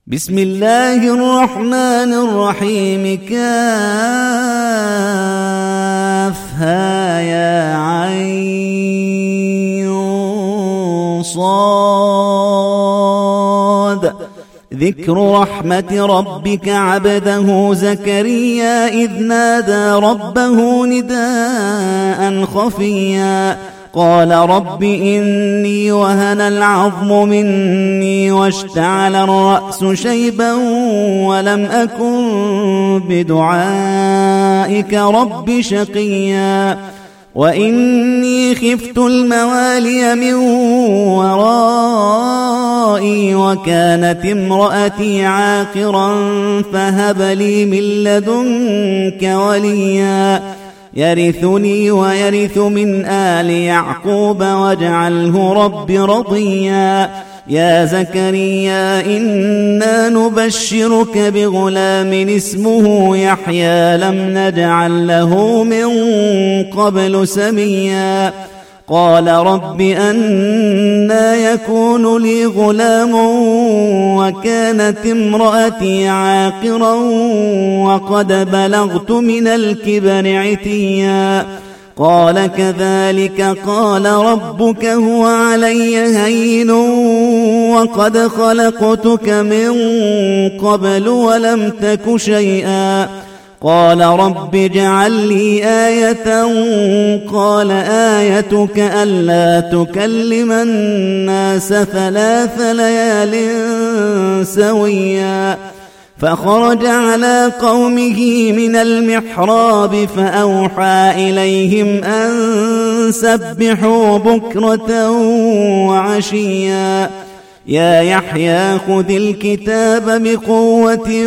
بسم الله الرحمن الرحيم. كافها يا عين صاد. ذكر رحمة ربك عبده زكريا إذ نادى ربه نداء خفيا قال رب إني وهن العظم مني واشتعل الرأس شيبا ولم أكن بدعائك رب شقيا وإني خفت الموالي من ورائي وكانت امرأتي عاقرا فهب لي من لدنك وليا يرثني ويرث من آل يعقوب واجعله رب رضيا. يا زكريا إنا نبشرك بغلام اسمه يحيى لم نجعل له من قبل سميا قال رب أنى يكون لي غلام وكانت امرأتي عاقرا وقد بلغت من الكبر عتيا قال كذلك قال ربك هو علي هين وقد خلقتك من قبل ولم تك شيئا قال رب اجعل لي آية قال آيتك ألا تكلم الناس 3 ليال سويا فخرج على قومه من المحراب فأوحى إليهم أن سبحوا بكرة وعشيا يا يحيى خذ الكتاب بقوة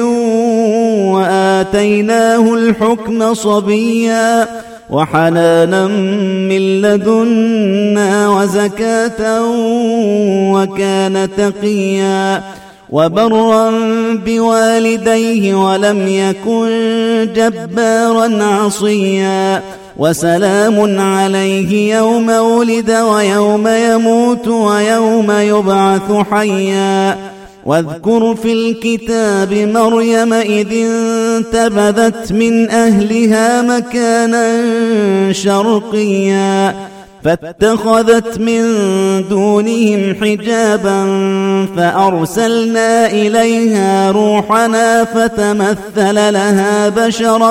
وآتيناه الحكم صبيا وحنانا من لدنا وزكاة وكان تقيا وبرا بوالديه ولم يكن جبارا عصيا وسلام عليه يوم ولد ويوم يموت ويوم يبعث حيا واذكر في الكتاب مريم إذ انتبذت من أهلها مكانا شرقيا فاتخذت من دونهم حجابا فأرسلنا إليها روحنا فتمثل لها بشرا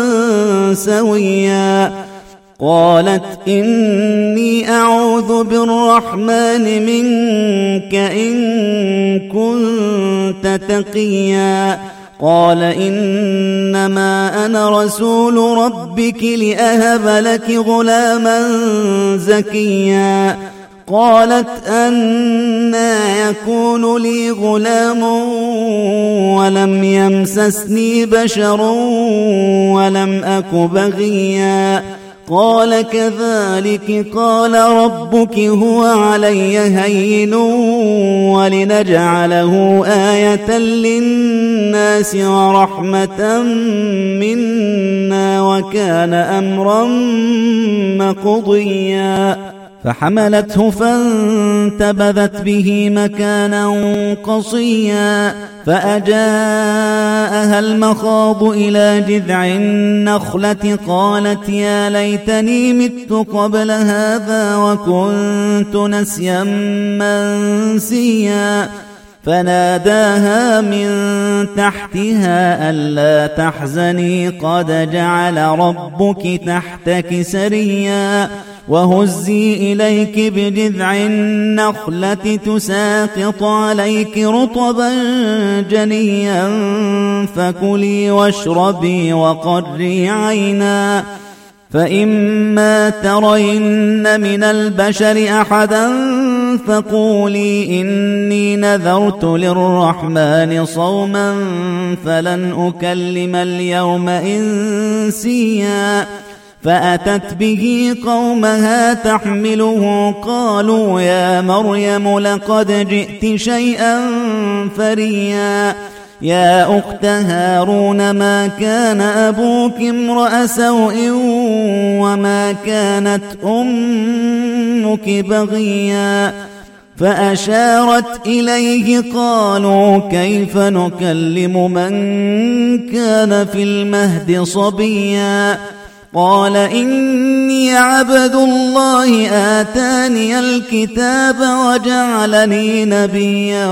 سويا قالت إني أعوذ بالرحمن منك إن كنت تقيا قال إنما أنا رسول ربك لأهب لك غلاما زكيا قالت أنى يكون لي غلام ولم يمسسني بشر ولم أك بغيا قال كذلك قال ربك هو علي هين ولنجعله آية للناس ورحمة منا وكان أمرا مقضيا فحملته فانتبذت به مكانا قصيا فأجاءها المخاض إلى جذع النخلة قالت يا ليتني مت قبل هذا وكنت نسيا منسيا فناداها من تحتها ألا تحزني قد جعل ربك تحتك سريا وهزي إليك بجذع النخلة تساقط عليك رطبا جنيا فكلي واشربي وقري عينا فإما ترين من البشر أحدا فقولي إني نذرت للرحمن صوما فلن أكلم اليوم إنسيا فأتت به قومها تحمله قالوا يا مريم لقد جئت شيئا فريا يا أخت هارون ما كان أبوك امرأ سوء وما كانت أمك بغيا فأشارت إليه قالوا كيف نكلم من كان في المهد صبيا قال إني عبد الله آتاني الكتاب وجعلني نبيا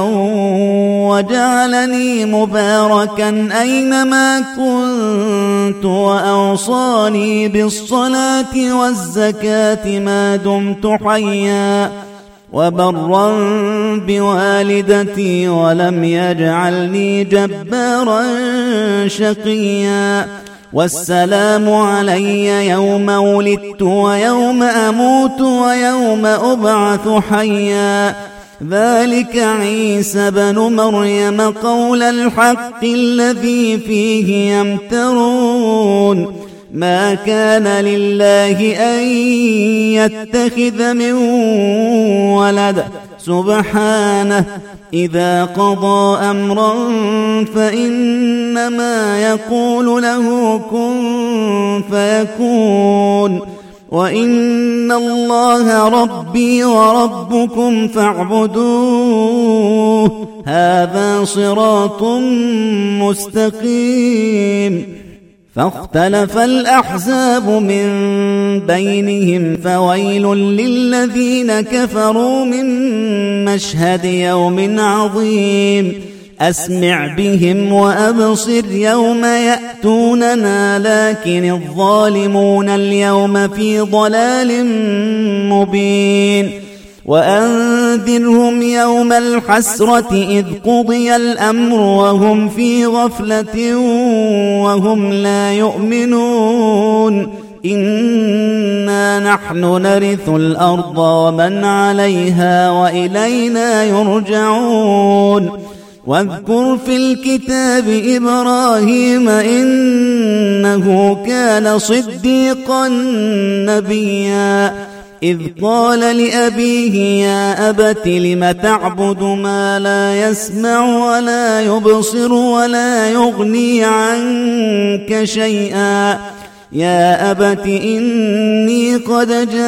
وجعلني مباركا أينما كنت وأوصاني بالصلاة والزكاة ما دمت حيا وبرا بوالدتي ولم يجعلني جبارا شقيا والسلام علي يوم ولدت ويوم أموت ويوم أبعث حيا ذلك عيسى بن مريم قول الحق الذي فيه يمترون ما كان لله أن يتخذ من ولد سبحانه إذا قضى أمرا فإنما يقول له كن فيكون وإن الله ربي وربكم فاعبدوه هذا صراط مستقيم فاختلف الأحزاب من بينهم فويل للذين كفروا من مشهد يوم عظيم أسمع بهم وأبصر يوم يأتوننا لكن الظالمون اليوم في ضلال مبين وأنذرهم يوم الحسرة إذ قضي الأمر وهم في غفلة وهم لا يؤمنون إنا نحن نرث الأرض ومن عليها وإلينا يرجعون واذكر في الكتاب إبراهيم إنه كان صديقا نبيا إذ قال لأبيه يا أبت لم تعبد ما لا يسمع ولا يبصر ولا يغني عنك شيئا يا أبت إني قد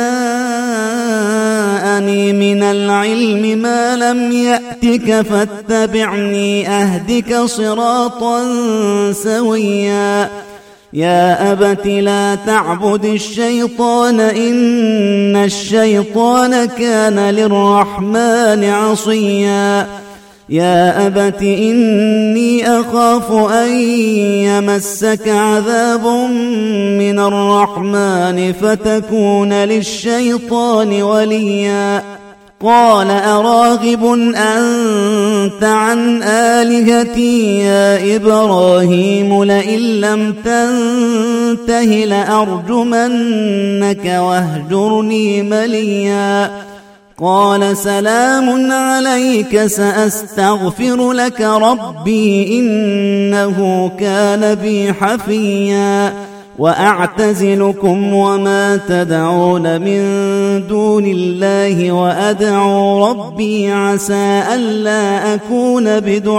جاءني من العلم ما لم يأتك فاتبعني أهدك صراطا سويا يا أبت لا تعبد الشيطان إن الشيطان كان للرحمن عصيا يا أبت إني أخاف أن يمسك عذاب من الرحمن فتكون للشيطان وليا قال أراغب أنت عن آلهتي يا إبراهيم لئن لم تنته لأرجمنك واهجرني مليا قال سلام عليك سأستغفر لك ربي إنه كان بي حفيا وأعتزلكم وما تدعون من دون الله وأدعو ربي عسى ألا أكون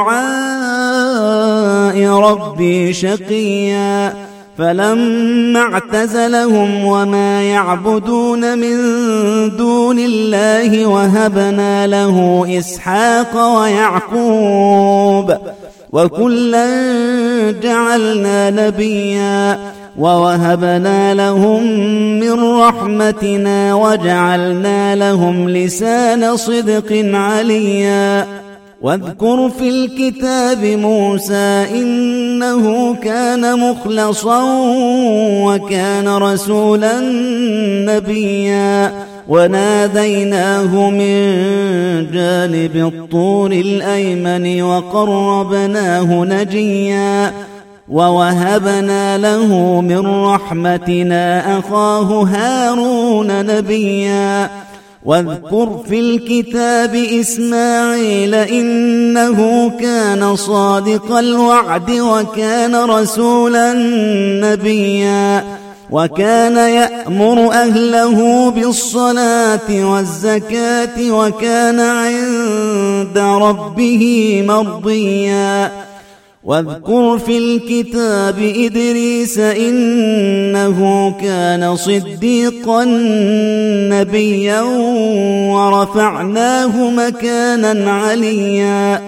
بدعاء ربي شقيا فلما اعتزلهم وما يعبدون من دون الله وهبنا له إسحاق ويعقوب وكلا جعلنا نبيا ووهبنا لهم من رحمتنا وجعلنا لهم لسان صدق عليا واذكر في الكتاب موسى إنه كان مخلصا وكان رسولا نبيا وناديناه من جانب الطور الأيمن وقربناه نجيا ووهبنا له من رحمتنا أخاه هارون نبيا واذكر في الكتاب إسماعيل إنه كان صادق الوعد وكان رسولا نبيا وكان يأمر أهله بالصلاة والزكاة وكان عند ربه مرضيا واذكر في الكتاب إدريس إنه كان صديقا نبيا ورفعناه مكانا عليا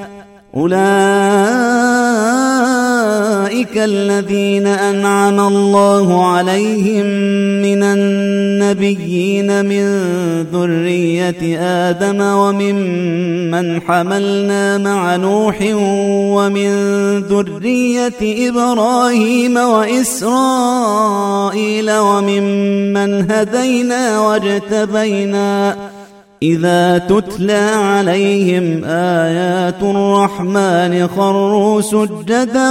أولئك الذين أنعم الله عليهم من النبيين من ذرية آدم وممن حملنا مع نوح ومن ذرية إبراهيم وإسرائيل وممن هدينا واجتبينا إذا تتلى عليهم آيات الرحمن خروا سجدا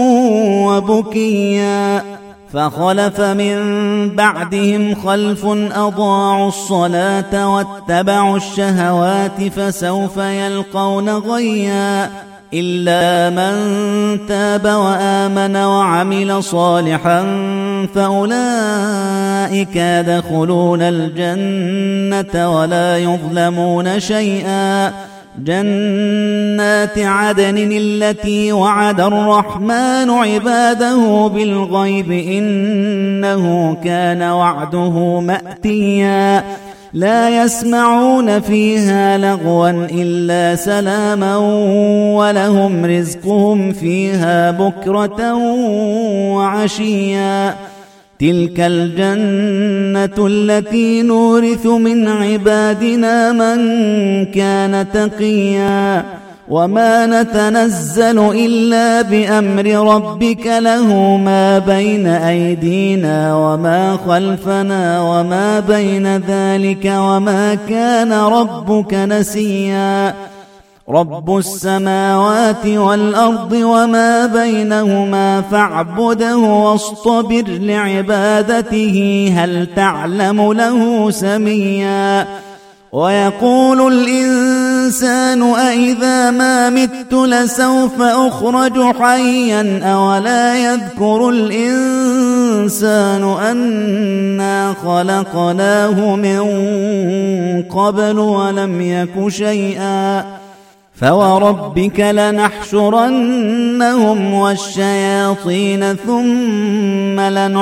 وبكيا فخلف من بعدهم خلف أضاعوا الصلاة واتبعوا الشهوات فسوف يلقون غيا إلا من تاب وآمن وعمل صالحا فأولئك يدخلون الجنة ولا يظلمون شيئا جنات عدن التي وعد الرحمن عباده بالغيب إنه كان وعده مأتيا لا يسمعون فيها لغوا إلا سلاما ولهم رزقهم فيها بكرة وعشيا تلك الجنة التي نورث من عبادنا من كان تقيا وما نتنزل إلا بأمر ربك له ما بين أيدينا وما خلفنا وما بين ذلك وما كان ربك نسيا رب السماوات والأرض وما بينهما فاعبده واصطبر لعبادته هل تعلم له سميا ويقول الإنسان أإذا ما مت لسوف أخرج حيا أولا يذكر الإنسان أنا خلقناه من قبل ولم يك شيئا فوربك لنحشرنهم والشياطين ثم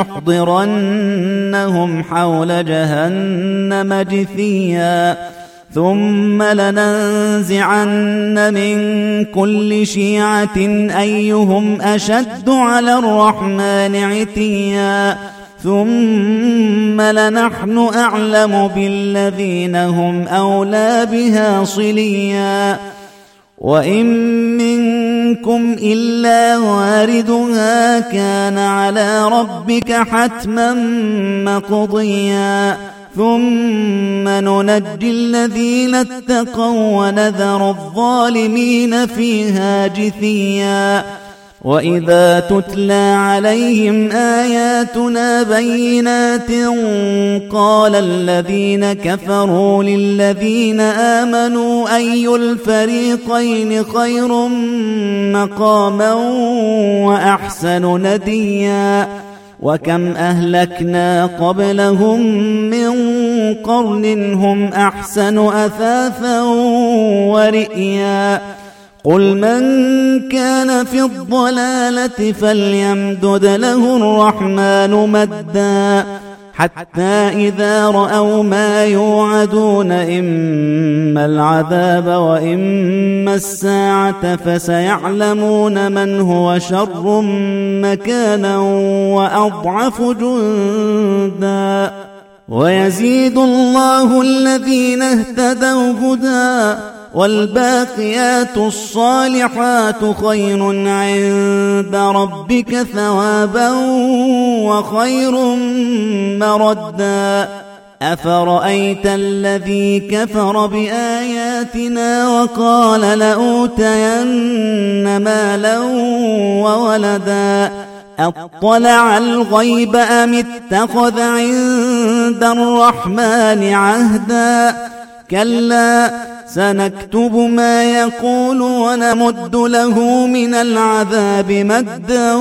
لنحضرنهم حول جهنم جثيا ثم لننزعن من كل شيعة أيهم أشد على الرحمن عتيا ثم لنحن أعلم بالذين هم أولى بها صليا وإن منكم إلا واردها كان على ربك حتما مقضيا ثم ننجي الذين اتقوا ونذر الظالمين فيها جثيا وإذا تتلى عليهم آياتنا بينات قال الذين كفروا للذين آمنوا أي الفريقين خير مقاما وأحسن نديا وكم أهلكنا قبلهم من قرن هم أحسن أثاثا ورئيا قل من كان في الضلالة فليمدد له الرحمن مدا حتى إذا رأوا ما يوعدون إما العذاب وإما الساعة فسيعلمون من هو شر مكانا وأضعف جندا ويزيد الله الذين اهتدوا هدى والباقيات الصالحات خير عند ربك ثوابا وخير مردا أفرأيت الذي كفر بآياتنا وقال لأوتين مالا وولدا أطلع الغيب أم اتخذ عند الرحمن عهدا كلا سنكتب ما يقول ونمد له من العذاب مدا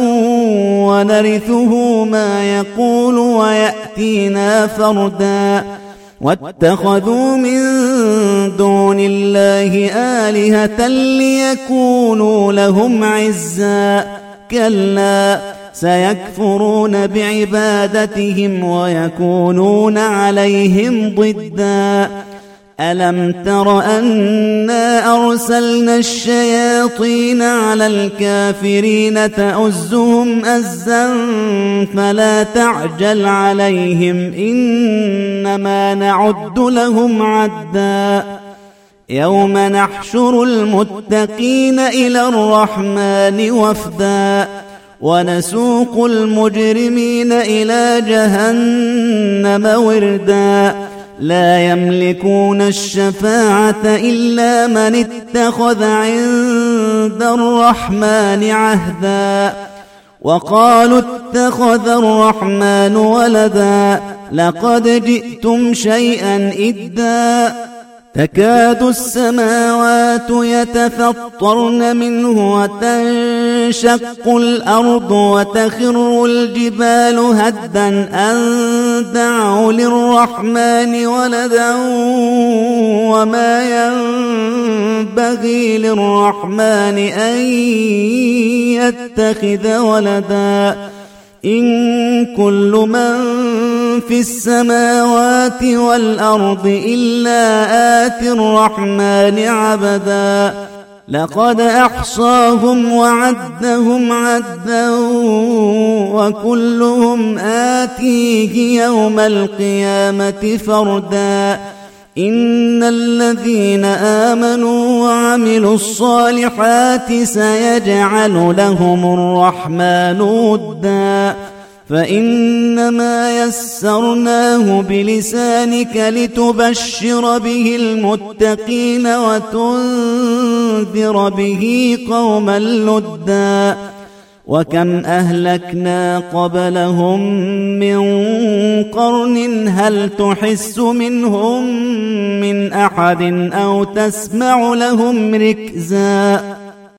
ونرثه ما يقول ويأتينا فردا واتخذوا من دون الله آلهة ليكونوا لهم عزا كلا سيكفرون بعبادتهم ويكونون عليهم ضدا ألم تر أنا أرسلنا الشياطين على الكافرين تؤزهم أزا فلا تعجل عليهم إنما نعد لهم عدا يوم نحشر المتقين إلى الرحمن وفدا ونسوق المجرمين إلى جهنم وردا لا يملكون الشفاعة إلا من اتخذ عند الرحمن عهدا وقالوا اتخذ الرحمن ولدا لقد جئتم شيئا إدا تكاد السماوات يتفطرن منه وتنشق الأرض وتخر الجبال هدا أن دعوا للرحمن ولدا وما ينبغي للرحمن أن يتخذ ولدا إن كل من في السماوات والأرض إلا آتي الرحمن عبدا لقد أحصاهم وعدهم عدا وكلهم آتيه يوم القيامة فردا إن الذين آمنوا وعملوا الصالحات سيجعل لهم الرحمن ودا فإنما يسرناه بلسانك لتبشر به المتقين وتنذر به قوما لدا وكم أهلكنا قبلهم من قرن هل تحس منهم من أحد أو تسمع لهم ركزا